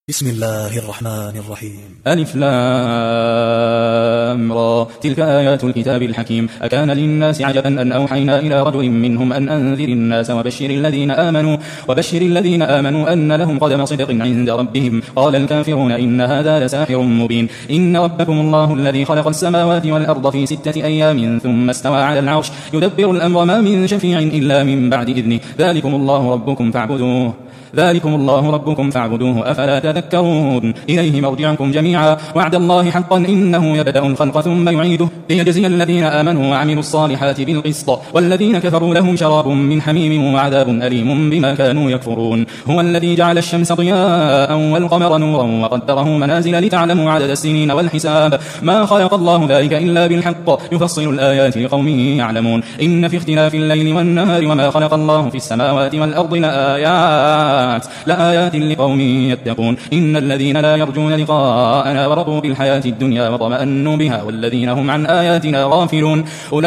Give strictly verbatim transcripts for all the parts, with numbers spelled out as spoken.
بسم الله الرحمن الرحيم. ألف لام را. تلك آيات الكتاب الحكيم. أكان للناس عجبا أن أوحينا إلى رجل منهم أن أنذر الناس وبشر الذين آمنوا وبشر الذين آمنوا أن لهم قدم صدق عند ربهم. قال الكافرون إن هذا لساحر مبين. إن ربكم الله الذي خلق السماوات والأرض في ستة أيام ثم استوى على العرش يدبر الأمر ما من شفيع إلا من بعد إذنه. ذلكم الله ربكم فاعبدوه ذلكم الله ربكم فاعبدوه أفلا تذكرون. إليه مرجعكم جميعا وعد الله حقا إنه يبدأ الخلق ثم يعيده ليجزي الذين آمنوا وعملوا الصالحات بالقسط والذين كفروا لهم شراب من حميم وعذاب أليم بما كانوا يكفرون. هو الذي جعل الشمس ضياء والقمر نورا وقدره منازل لتعلموا عدد السنين والحساب ما خلق الله ذلك إلا بالحق يفصل الآيات لقوم يعلمون. إن في اختلاف الليل والنهار وما خلق الله في السماوات والأرض لآيات لآيات لقوم يتقون. إن الذين لا يرجون لقاءنا ورضوا بالحياة الدنيا وطمأنوا بها والذين هم عن آياتنا غافلون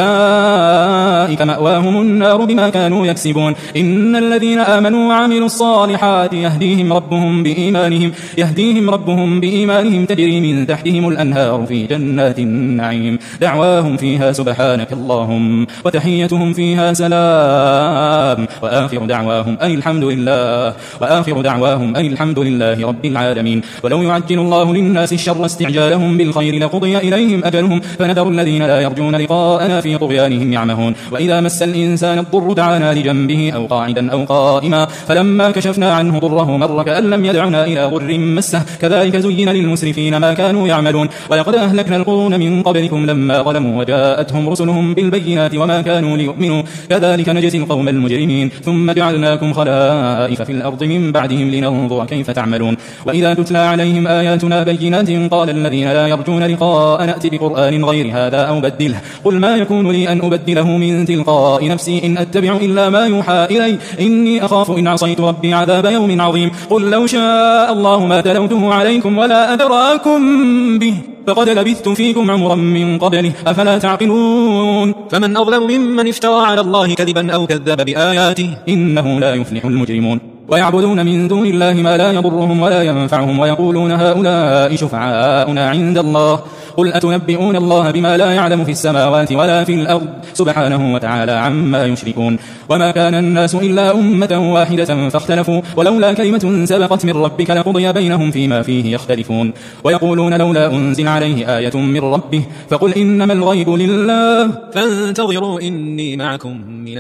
أولئك مأواهم النار بما كانوا يكسبون. إن الذين آمنوا وعملوا الصالحات يهديهم ربهم بإيمانهم يهديهم ربهم بإيمانهم تجري من تحتهم الأنهار في جنات النعيم دعواهم فيها سبحانك اللهم وتحيتهم فيها سلام وآخر دعواهم أي الحمد لله وآخر دعواهم أن الحمد لله رب العالمين. ولو يعجل الله للناس الشر استعجالهم بالخير لقضي إليهم أجلهم فنذر الذين لا يرجون لقاءنا في طغيانهم يعمهون. وإذا مس الإنسان الضر دعانا لجنبه أو قاعدا أو قائما فلما كشفنا عنه ضره مر كأن لم يدعنا إلى ضر مسه كذلك زين للمسرفين ما كانوا يعملون. ولقد أهلكنا القرون من قبلكم لما ظلموا وجاءتهم رسلهم بالبينات وما كانوا ليؤمنوا كذلك نجزي القوم المجرمين. ثم جعلناكم خلائف في الأرض من بعدهم لننظر كيف تعملون. وإذا تتلى عليهم آياتنا بينات قال الذين لا يرجون لقاء نأتي بقرآن غير هذا أو بدله قل ما يكون لي أن أبدله من تلقاء نفسي إن أتبع إلا ما يوحى إلي إني أخاف إن عصيت ربي عذاب يوم عظيم. قل لو شاء الله ما تلوته عليكم ولا أدراكم به فقد لبثت فيكم عمرا من قبله أفلا تعقلون. فمن أظلم ممن افترى على الله كذبا أو كذب بآياته إنه لا يفلح المجرمون. ويعبدون من دون الله ما لا يضرهم ولا ينفعهم ويقولون هؤلاء شفعاؤنا عند الله قل أتنبئون الله بما لا يعلم في السماوات ولا في الأرض سبحانه وتعالى عما يشركون. وما كان الناس إلا أمة واحدة فاختلفوا ولولا كلمة سبقت من ربك لقضي بينهم فيما فيه يختلفون. ويقولون لولا أنزل عليه آية من ربه فقل إنما الغيب لله فانتظروا إني معكم من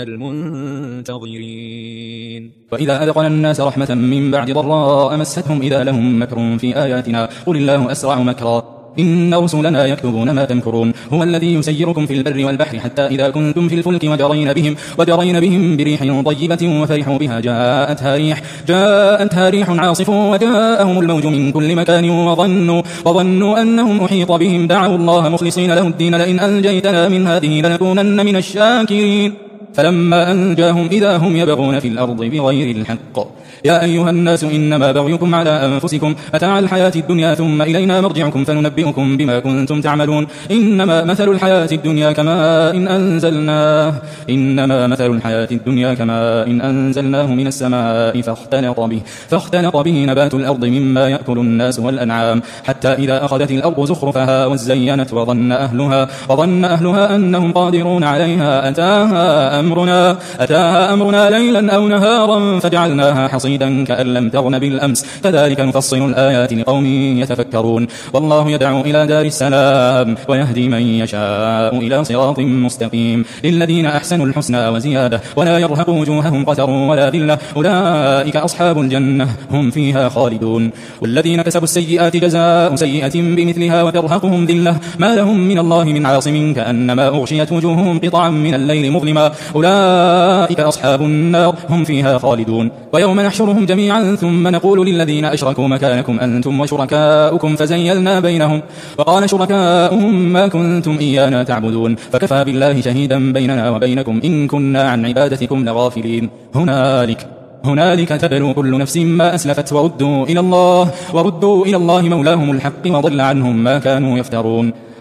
المنتظرين. وإذا أذقنا الناس رحمة من بعد ضراء مستهم إذا لهم مكر في آياتنا قل الله أسرع مكرا إن رسلنا يكتبون ما تمكرون. هو الذي يسيركم في البر والبحر حتى إذا كنتم في الفلك وجرين بهم وجرين بهم بريح طيبة وفرحوا بها جاءتها ريح جاءتها ريح عاصف وجاءهم الموج من كل مكان وظنوا وظنوا أنهم أحيط بهم دعوا الله مخلصين له الدين لئن أنجيتنا من هذه لنكونن من الشاكرين. فلما أنجاهم إذا هم يبغون في الأرض بغير الحق. يا أيها الناس إنما بغيكم على أنفسكم متاع الحياة الدنيا ثم إلينا مرجعكم فننبئكم بما كنتم تعملون. إنما مثل الحياة الدنيا كماء إن أنزلناه إنما مثل الحياة الدنيا كماء إن أنزلناه من السماء فاختلط به فاختلط به نبات الأرض مما يأكل الناس والأنعام حتى إذا أخذت الأرض زخرفها وزينت وظن أهلها وظن أهلها أنهم قادرون عليها أتاها أمرنا أتاها أمرنا ليلا أو نهارا فجعلناها حصيدا كأن لم تغن بالأمس كذلك نفصل الآيات لقوم يتفكرون. والله يدعو إلى دار السلام ويهدي من يشاء إلى صراط مستقيم. للذين أحسنوا الحسنى وزيادة ولا يرهق وجوههم قتر ولا ذلة أولئك أصحاب الجنة هم فيها خالدون. والذين كسبوا السيئات جزاء سيئة بمثلها وترهقهم ذلة ما لهم من الله من عاصم كأنما أغشيت وجوههم قطعا من الليل مظلما أولئك أصحاب النار هم فيها خالدون. ويوم نحشرهم جميعا ثم نقول للذين أشركوا مكانكم أنتم وشركاؤكم فزيلنا بينهم وقال شركاؤهم ما كنتم إيانا تعبدون فكفى بالله شهيدا بيننا وبينكم إن كنا عن عبادتكم لغافلين. هنالك هنالك تبلو كل نفس ما أسلفت وردوا إلى الله وردوا إلى الله مولاهم الحق وضل عنهم ما كانوا يفترون.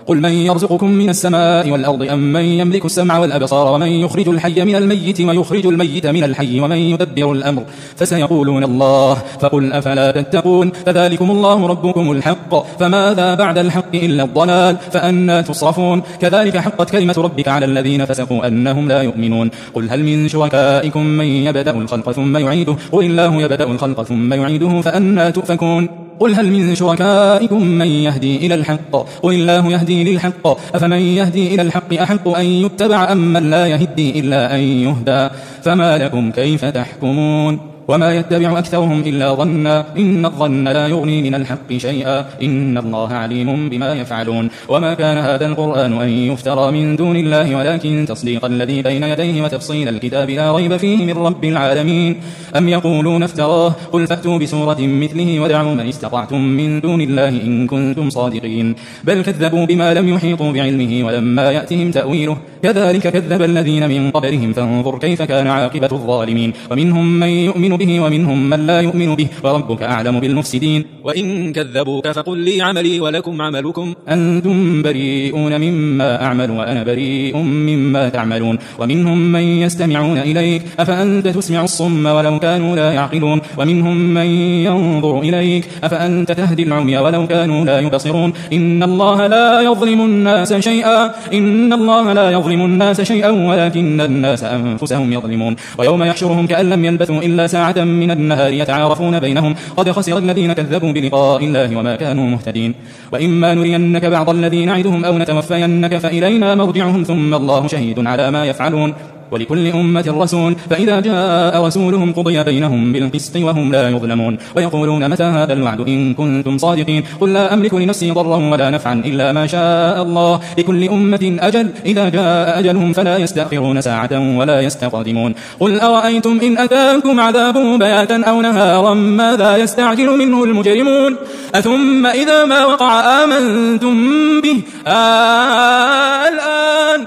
قل من يرزقكم من السماء والأرض أم من يملك السمع والأبصار ومن يخرج الحي من الميت ويخرج الميت من الحي ومن يدبر الأمر فسيقولون الله فقل أفلا تتقون فذلكم الله ربكم الحق فماذا بعد الحق إلا الضلال فأنى تصرفون كذلك حقت كلمة ربك على الذين فسقوا أنهم لا يؤمنون قل هل من شركائكم من يبدأ الخلق ثم يعيده قل الله يبدأ الخلق ثم يعيده فأنى تؤفكون قل هل من شركائكم من يهدي إلى الحق قل الله يهدي للحق أفمن يهدي إلى الحق أحق أن يتبع أم من لا يهدي إلا أن يهدى فما لكم كيف تحكمون وما يتبع أكثرهم إلا ظنا إن الظن لا يغني من الحق شيئا إن الله عليم بما يفعلون وما كان هذا القرآن أن يفترى من دون الله ولكن تصديق الذي بين يديه وتفصيل الكتاب لا ريب فيه من رب العالمين أم يقولون افتراه قل فأتوا بسورة مثله ودعوا من استطعتم من دون الله إن كنتم صادقين بل كذبوا بما لم يحيطوا بعلمه ولما يأتهم تأويله كذلك كذب الذين من قبلهم فانظر كيف كان عاقبة الظالمين ومنهم من يؤمن به ومنهم من لا يؤمن به وربك أعلم بالمفسدين وإن كذبوك فقل لي عملي ولكم عملكم أنتم بريئون مما أعمل وأنا بريء مما تعملون ومنهم من يستمعون إليك أفأنت تسمع الصم ولو كانوا لا يعقلون ومنهم من ينظر إليك أفأنت تهدي العمي ولو كانوا لا يبصرون إن الله لا يظلم الناس شيئا إن الله لا يظلم الناس شيئا ولكن الناس أنفسهم يظلمون ويوم يحشرهم كأن لم يلبثوا إلا ساعة من النهار يتعارفون بينهم قد خسر الذين كذبوا بلقاء الله وما كانوا مهتدين وإما نرينك بعض الذي نعدهم أو نتوفينك فإلينا مرجعهم ثم الله شهيد على ما يفعلون ولكل أمة رسول فإذا جاء رسولهم قضي بينهم بالقسط وهم لا يظلمون ويقولون متى هذا الوعد إن كنتم صادقين قل لا أملك لنفسي ضرا ولا نفعا إلا ما شاء الله لكل أمة أجل إذا جاء أجلهم فلا يستأخرون ساعة ولا يستقدمون قل أرأيتم إن أتاكم عذابه بياتا أو نهارا ماذا يستعجل منه المجرمون أثم إذا ما وقع آمنتم به آه الآن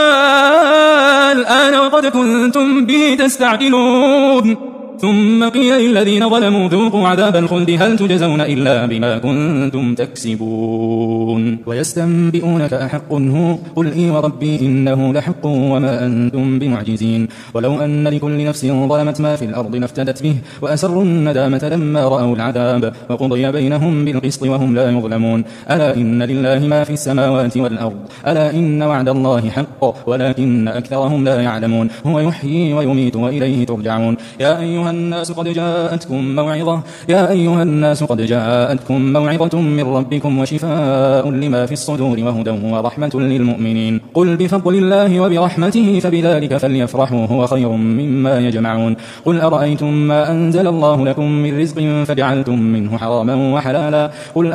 آه الآن وقد كنتم به تستعجلون ثم قيل للذين ظلموا ذوقوا عذاب الخلد هل تجزون إلا بما كنتم تكسبون ويستنبئونك أحق هو قل إي وربي إنه لحق وما أنتم بمعجزين ولو أن لكل نفس ظلمت ما في الأرض لافتدت به وأسروا الندامة لما رأوا العذاب وقضي بينهم بالقسط وهم لا يظلمون ألا إن لله ما في السماوات والأرض ألا إن وعد الله حق ولكن أكثرهم لا يعلمون هو يحيي ويميت وإليه ترجعون يا أيها الناس قد جاءتكم موعظة يا أيها الناس قد جاءتكم موعظة من ربكم وشفاء لما في الصدور وهدى ورحمة للمؤمنين قل بفضل الله وبرحمته فبذلك فليفرحوا هو خير مما يجمعون قل أرأيتم ما أنزل الله لكم من رزق فجعلتم منه حراما وحلالا قل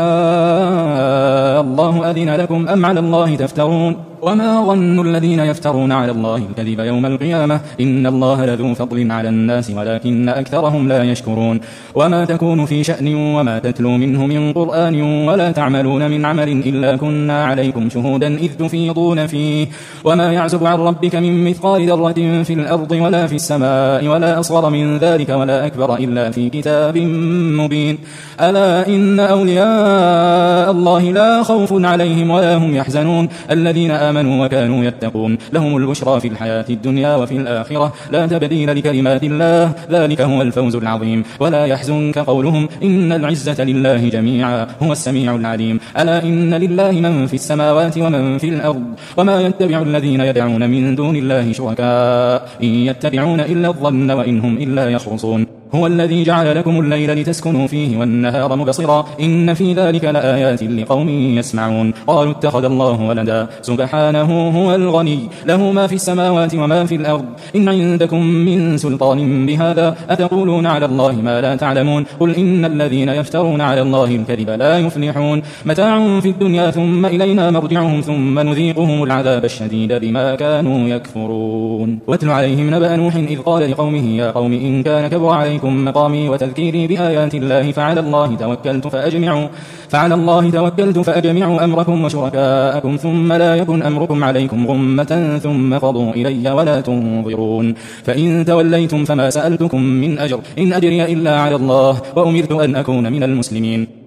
آه الله أذن لكم أم على الله تفترون وما ظن الذين يفترون على الله الكذب يوم القيامة إن الله لذو فضل على الناس ولكن أكثرهم لا يشكرون وما تكون في شأن وما تتلو منه من قرآن ولا تعملون من عمل إلا كنا عليكم شهودا إذ تفيضون فيه وما يعزب عن ربك من مثقال ذرة في الأرض ولا في السماء ولا أصغر من ذلك ولا أكبر إلا في كتاب مبين ألا إن أولياء الله لا خوف عليهم ولا هم يحزنون الذين آمنوا وكانوا يتقون لهم البشرى في الحياة الدنيا وفي الآخرة لا تبديل لكلمات الله ذلك هو الفوز العظيم ولا يحزنك قولهم إن العزة لله جميعا هو السميع العليم ألا إن لله من في السماوات ومن في الأرض وما يتبع الذين يدعون من دون الله شركاء إن يتبعون إلا الظن وإن هم إلا يخرصون هو الذي جعل لكم الليل لتسكنوا فيه والنهار مبصرا إن في ذلك لآيات لقوم يسمعون قالوا اتخذ الله ولدا سبحانه هو الغني له ما في السماوات وما في الأرض إن عندكم من سلطان بهذا أتقولون على الله ما لا تعلمون قل إن الذين يفترون على الله الكذب لا يفلحون متاع في الدنيا ثم إلينا مرجعهم ثم نذيقهم العذاب الشديد بما كانوا يكفرون واتل عليهم نبأ نوح إذ قال لقومه يا قوم إن كان كبر عليكم مقامي وتذكيري بآيات الله فعلى الله توكلت فأجمعوا فعلى الله توكلت فأجمعوا أمركم وشركاءكم ثم لا يكن أمركم عليكم غمة ثم قضوا إلي ولا تنظرون فإن توليتم فما سألتكم من أجر إن أجري إلا على الله وأمرت أن أكون من المسلمين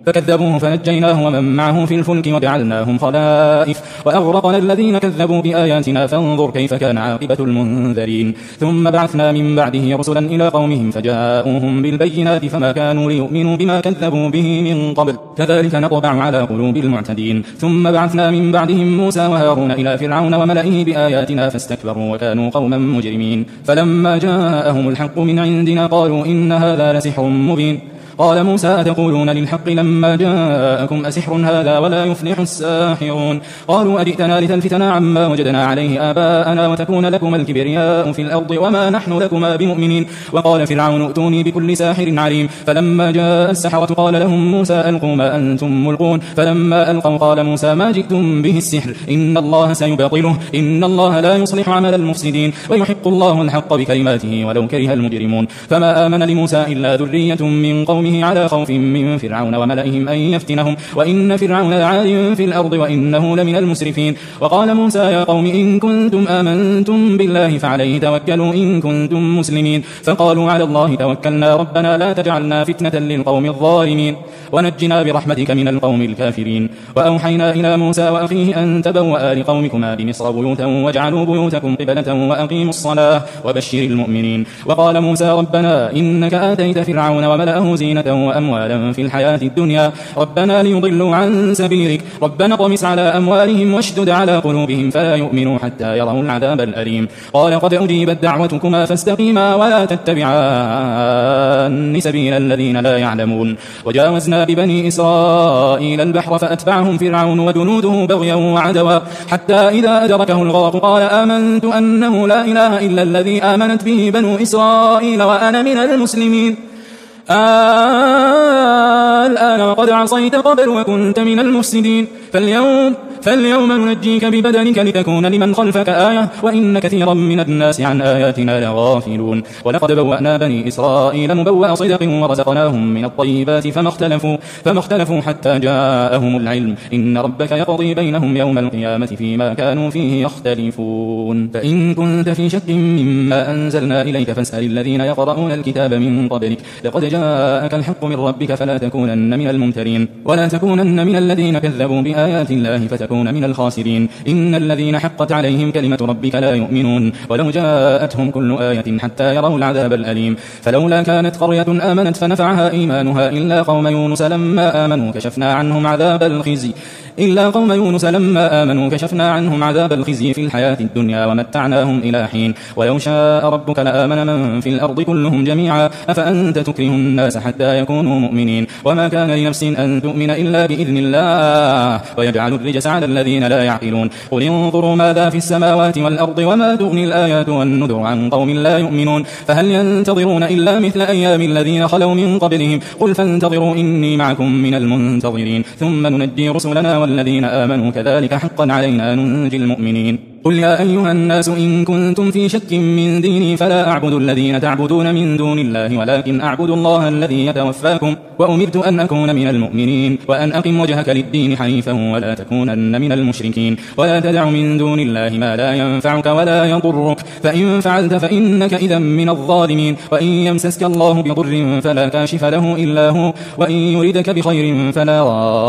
فكذبوه فنجيناه ومن معه في الفلك وجعلناهم خلائف وأغرقنا الذين كذبوا بآياتنا فانظر كيف كان عاقبة المنذرين. ثم بعثنا من بعده رسلا إلى قومهم فجاءوهم بالبينات فما كانوا ليؤمنوا بما كذبوا به من قبل كذلك نطبع على قلوب المعتدين. ثم بعثنا من بعدهم موسى وهارون إلى فرعون وملئه بآياتنا فاستكبروا وكانوا قوما مجرمين. فلما جاءهم الحق من عندنا قالوا إن هذا لسحر مبين. قال موسى أتقولون للحق لما جاءكم أسحر هذا ولا يفلح الساحرون. قالوا أجئتنا لتلفتنا عما وجدنا عليه آباءنا وتكون لكما الكبرياء في الأرض وما نحن لكما بمؤمنين. وقال فرعون ائتوني بكل ساحر عليم. فلما جاء السحرة قال لهم موسى ألقوا ما أنتم ملقون. فلما ألقوا قال موسى ما جئتم به السحر إن الله سيبطله إن الله لا يصلح عمل المفسدين ويحق الله الحق بكلماته ولو كره المجرمون. فما آمن لموسى إلا ذرية من قومه على خوف من فرعون وملئهم أن يفتنهم وإن فرعون لعال في الأرض وإنه لمن المسرفين. وقال موسى يا قوم إن كنتم آمنتم بالله فعليه توكلوا إن كنتم مسلمين. فقالوا على الله توكلنا ربنا لا تجعلنا فتنة للقوم الظالمين ونجنا برحمتك من القوم الكافرين. وأوحينا إلى موسى وأخيه أن تبوأ لقومكما بمصر بيوتا واجعلوا بيوتكم قبلة وأقيموا الصلاة وبشر المؤمنين. وقال موسى ربنا إنك آتيت فرعون وملأه زينة وأموالا في الحياة الدنيا ربنا ليضلوا عن سبيلك ربنا طمس على أموالهم واشدد على قلوبهم فلا يؤمنوا حتى يروا العذاب الأليم. قال قد أجيبت دعوتكما فاستقيما ولا تتبعان سبيل الذين لا يعلمون. وجاوزنا ببني إسرائيل البحر فأتبعهم فرعون وجنوده بغيا وعدوا حتى إذا أدركه الغرق قال آمنت أنه لا إله إلا الذي آمنت به بنو إسرائيل وأنا من المسلمين. آه الآن وقد عصيت قبل وكنت من المفسدين فاليوم فاليوم ننجيك ببدنك لتكون لمن خلفك آية وإن كثيرا من الناس عن آياتنا لغافلون. ولقد بوأنا بني إسرائيل مبوأ صدق ورزقناهم من الطيبات فما اختلفوا, فما اختلفوا حتى جاءهم العلم إن ربك يقضي بينهم يوم القيامة فيما كانوا فيه يختلفون. فإن كنت في شك مما أنزلنا إليك فاسأل الذين يقرؤون الكتاب من قبلك لقد جاءك الحق من ربك فلا تكونن من الممترين ولا تكونن من الذين كذبوا بآيات الله فتكون من الخاسرين. إن الذين حقت عليهم كلمة ربك لا يؤمنون ولو جاءتهم كل آية حتى يروا العذاب الأليم. فلولا كانت قرية آمنت فنفعها إيمانها إلا قوم يونس لما آمنوا كشفنا عنهم عذاب الخزي إلا قوم يونس لما آمنوا كشفنا عنهم عذاب الخزي في الحياة الدنيا ومتعناهم إلى حين. ولو شاء ربك لآمن من في الأرض كلهم جميعا أفأنت تكره الناس حتى يكونوا مؤمنين. وما كان لنفس أن تؤمن إلا بإذن الله ويجعل الرجس على الذين لا يعقلون. قل انظروا ماذا في السماوات والأرض وما تغني الآيات والنذر عن قوم لا يؤمنون فهل ينتظرون إلا مثل أيام الذين خلوا من قبلهم قل فانتظروا إني معكم من المنتظرين ثم ننجي رسلنا والذين آمنوا كذلك حقا علينا ننجي المؤمنين. قل يا أيها الناس إن كنتم في شك من ديني فلا أعبد الذين تعبدون من دون الله ولكن أعبد الله الذي يتوفاكم وأمرت أن أكون من المؤمنين وأن أقم وجهك للدين حنيفا ولا تكونن من المشركين ولا تدع من دون الله ما لا ينفعك ولا يضرك فإن فعلت فإنك إذا من الظالمين. وإن يمسسك الله بضر فلا كاشف له إلا هو وإن يردك بخير فلا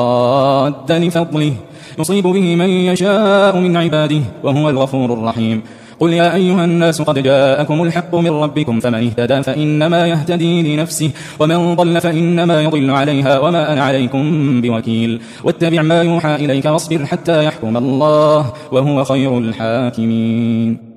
راد لفضله يصيب به من يشاء من عباده وهو الغفور الرحيم. قل يا أيها الناس قد جاءكم الحق من ربكم فمن اهتدى فإنما يهتدي لنفسه ومن ضل فإنما يضل عليها وما أنا عليكم بوكيل. واتبع ما يوحى إليك واصبر حتى يحكم الله وهو خير الحاكمين.